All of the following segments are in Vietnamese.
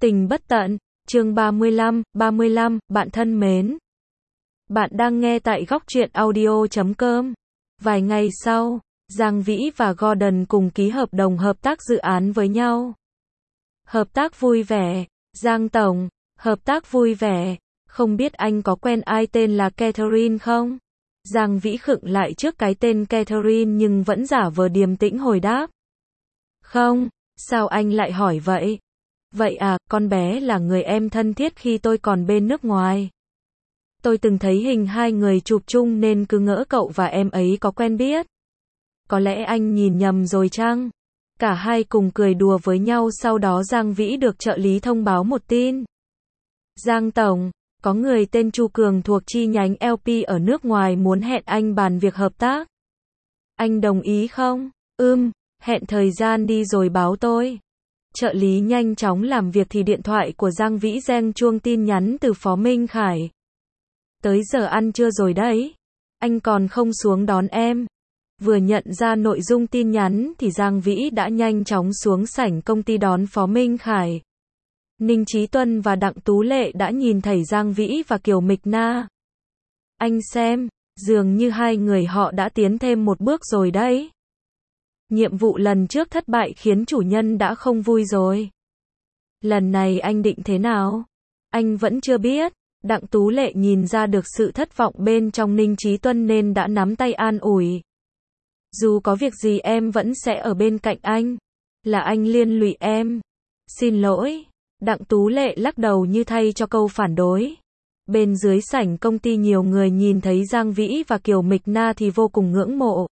Tình bất tận, chương 35, bạn thân mến. Bạn đang nghe tại góc truyện audio.com. Vài ngày sau, Giang Vĩ và Gordon cùng ký hợp đồng hợp tác dự án với nhau. Hợp tác vui vẻ, Giang Tổng, hợp tác vui vẻ, không biết anh có quen ai tên là Catherine không? Giang Vĩ khựng lại trước cái tên Catherine nhưng vẫn giả vờ điềm tĩnh hồi đáp. Không, sao anh lại hỏi vậy? Vậy à, con bé là người em thân thiết khi tôi còn bên nước ngoài. Tôi từng thấy hình hai người chụp chung nên cứ ngỡ cậu và em ấy có quen biết. Có lẽ anh nhìn nhầm rồi chăng? Cả hai cùng cười đùa với nhau, sau đó Giang Vĩ được trợ lý thông báo một tin. Giang Tổng, có người tên Chu Cường thuộc chi nhánh LP ở nước ngoài muốn hẹn anh bàn việc hợp tác. Anh đồng ý không? Hẹn thời gian đi rồi báo tôi. Trợ lý nhanh chóng làm việc thì điện thoại của Giang Vĩ reng chuông tin nhắn từ Phó Minh Khải. Tới giờ ăn trưa rồi đấy. Anh còn không xuống đón em. Vừa nhận ra nội dung tin nhắn thì Giang Vĩ đã nhanh chóng xuống sảnh công ty đón Phó Minh Khải. Ninh Chí Tuân và Đặng Tú Lệ đã nhìn thấy Giang Vĩ và Kiều Mịch Na. Anh xem, dường như hai người họ đã tiến thêm một bước rồi đấy. Nhiệm vụ lần trước thất bại khiến chủ nhân đã không vui rồi. Lần này anh định thế nào? Anh vẫn chưa biết. Đặng Tú Lệ nhìn ra được sự thất vọng bên trong Ninh Chí Tuân nên đã nắm tay an ủi. Dù có việc gì em vẫn sẽ ở bên cạnh anh. Là anh liên lụy em. Xin lỗi. Đặng Tú Lệ lắc đầu như thay cho câu phản đối. Bên dưới sảnh công ty nhiều người nhìn thấy Giang Vĩ và Kiều Mịch Na thì vô cùng ngưỡng mộ.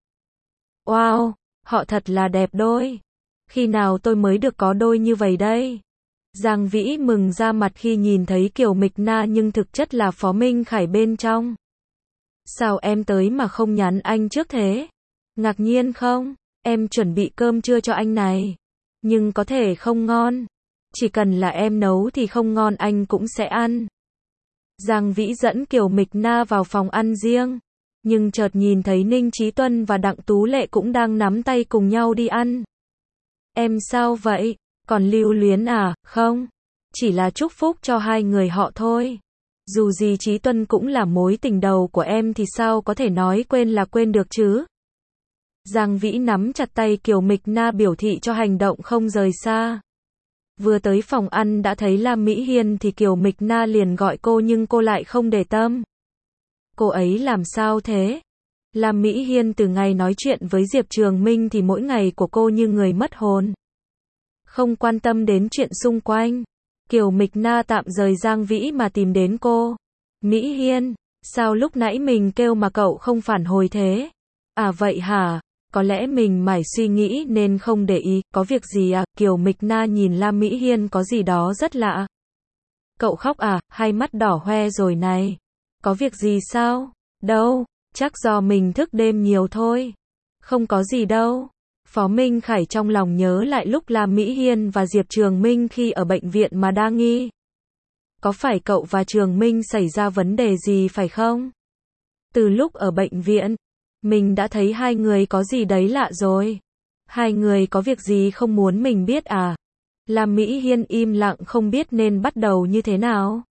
Wow, họ thật là đẹp đôi. Khi nào tôi mới được có đôi như vậy đây? Giang Vĩ mừng ra mặt khi nhìn thấy Kiều Mịch Na nhưng thực chất là Phó Minh Khải bên trong. Sao em tới mà không nhắn anh trước thế? Ngạc nhiên không? Em chuẩn bị cơm trưa cho anh này. Nhưng có thể không ngon. Chỉ cần là em nấu thì không ngon anh cũng sẽ ăn. Giang Vĩ dẫn Kiều Mịch Na vào phòng ăn riêng. Nhưng chợt nhìn thấy Ninh Chí Tuân và Đặng Tú Lệ cũng đang nắm tay cùng nhau đi ăn. Em sao vậy? Còn lưu luyến à? Không. Chỉ là chúc phúc cho hai người họ thôi. Dù gì Chí Tuân cũng là mối tình đầu của em thì sao có thể nói quên là quên được chứ? Giang Vĩ nắm chặt tay Kiều Mịch Na biểu thị cho hành động không rời xa. Vừa tới phòng ăn đã thấy Lam Mỹ Hiên thì Kiều Mịch Na liền gọi cô nhưng cô lại không để tâm. Cô ấy làm sao thế? Lam Mỹ Hiên từ ngày nói chuyện với Diệp Trường Minh thì mỗi ngày của cô như người mất hồn. Không quan tâm đến chuyện xung quanh. Kiều Mịch Na tạm rời Giang Vĩ mà tìm đến cô. Mỹ Hiên, sao lúc nãy mình kêu mà cậu không phản hồi thế? À vậy hả? Có lẽ mình mải suy nghĩ nên không để ý. Có việc gì à? Kiều Mịch Na nhìn Lam Mỹ Hiên có gì đó rất lạ. Cậu khóc à? Hai mắt đỏ hoe rồi này. Có việc gì sao? Đâu, chắc do mình thức đêm nhiều thôi. Không có gì đâu. Phó Minh Khải trong lòng nhớ lại lúc Lam Mỹ Hiên và Diệp Trường Minh khi ở bệnh viện mà đa nghi. Có phải cậu và Trường Minh xảy ra vấn đề gì phải không? Từ lúc ở bệnh viện, mình đã thấy hai người có gì đấy lạ rồi. Hai người có việc gì không muốn mình biết à? Lam Mỹ Hiên im lặng không biết nên bắt đầu như thế nào.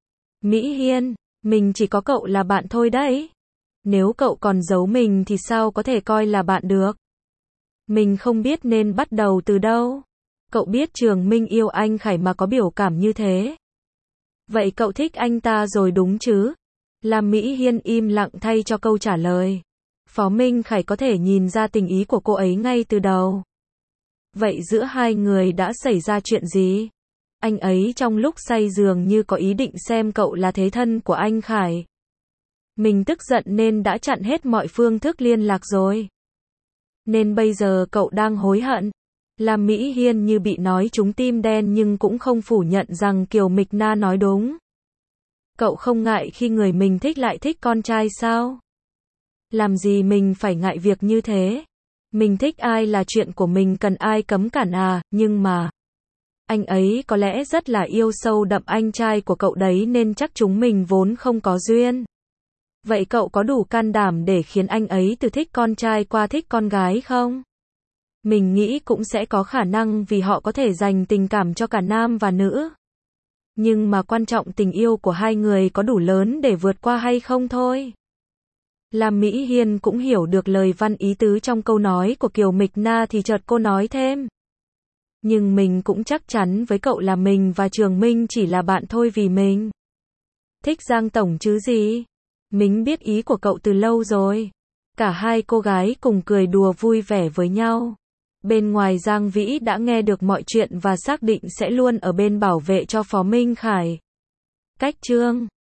Mỹ Hiên, mình chỉ có cậu là bạn thôi đấy. Nếu cậu còn giấu mình thì sao có thể coi là bạn được? Mình không biết nên bắt đầu từ đâu. Cậu biết Trường Minh yêu anh Khải mà có biểu cảm như thế. Vậy cậu thích anh ta rồi đúng chứ? Lam Mỹ Hiên im lặng thay cho câu trả lời. Phó Minh Khải có thể nhìn ra tình ý của cô ấy ngay từ đầu. Vậy giữa hai người đã xảy ra chuyện gì? Anh ấy trong lúc say dường như có ý định xem cậu là thế thân của anh Khải. Mình tức giận nên đã chặn hết mọi phương thức liên lạc rồi. Nên bây giờ cậu đang hối hận. Lam Mỹ Hiên như bị nói trúng tim đen nhưng cũng không phủ nhận rằng Kiều Mịch Na nói đúng. Cậu không ngại khi người mình thích lại thích con trai sao? Làm gì mình phải ngại việc như thế? Mình thích ai là chuyện của mình, cần ai cấm cản à? Nhưng mà anh ấy có lẽ rất là yêu sâu đậm anh trai của cậu đấy nên chắc chúng mình vốn không có duyên. Vậy cậu có đủ can đảm để khiến anh ấy từ thích con trai qua thích con gái không? Mình nghĩ cũng sẽ có khả năng vì họ có thể dành tình cảm cho cả nam và nữ. Nhưng mà quan trọng tình yêu của hai người có đủ lớn để vượt qua hay không thôi. Lam Mỹ Hiên cũng hiểu được lời văn ý tứ trong câu nói của Kiều Mịch Na thì chợt cô nói thêm. Nhưng mình cũng chắc chắn với cậu là mình và Trường Minh chỉ là bạn thôi vì mình thích Giang Tổng chứ gì. Mình biết ý của cậu từ lâu rồi. Cả hai cô gái cùng cười đùa vui vẻ với nhau. Bên ngoài Giang Vĩ đã nghe được mọi chuyện và xác định sẽ luôn ở bên bảo vệ cho Phó Minh Khải. Cách chương